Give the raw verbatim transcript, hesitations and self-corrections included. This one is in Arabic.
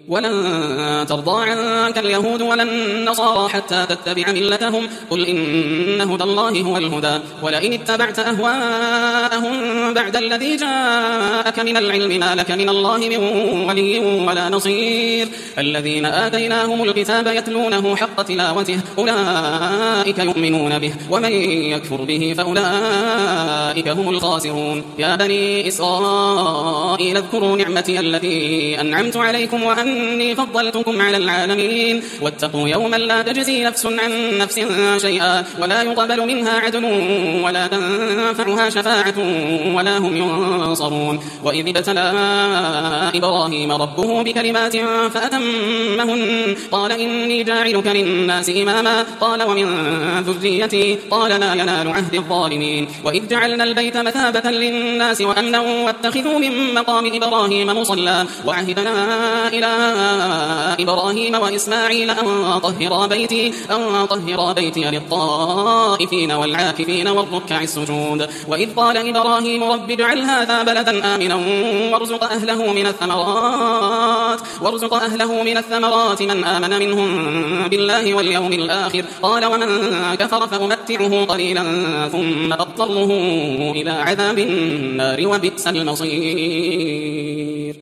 ولن ترضى عنك اليهود ولا النصارى حتى تتبع ملتهم قل إن هدى الله هو الهدى ولئن اتبعت أهواءهم بعد الذي جاءك من العلم ما لك من الله من ولي ولا نصير الذين آتيناهم الكتاب يتلونه حق تلاوته أولئك يؤمنون به ومن يكفر به فأولئك هم الخاسرون يا بني إسرائيل اذكروا نعمتي التي أنعمت عليكم وأني فضلتكم على العالمين واتقوا يوما لا تجزي نفس عن نفس شيئا ولا يقبل منها عدل ولا تنفعها شفاعة ولا هم ينصرون وإذ ابتلى إبراهيم ربه بكلمات فأتمهن قال إني جاعلك للناس إماما قال ومن ذريتي قال لا ينال عهد الظالمين وإذ جعلنا البيت مثابة للناس وأمنا واتخذوا من مقام إبراهيم مصلى وعهدنا إلى إبراهيم وإسماعيل أن طهرا بيتي أن طهرا بيتي للطائفين والعاكفين والركع السجود وإذ قال إبراهيم رب اجعل هذا بلدا آمنا وارزق أهله من الثمرات وارزق أهله من الثمرات من آمن منهم بالله واليوم الآخر قال ومن كفر فأمتعه قليلا ثم أضطره إلى عذاب النار وبئس المصير.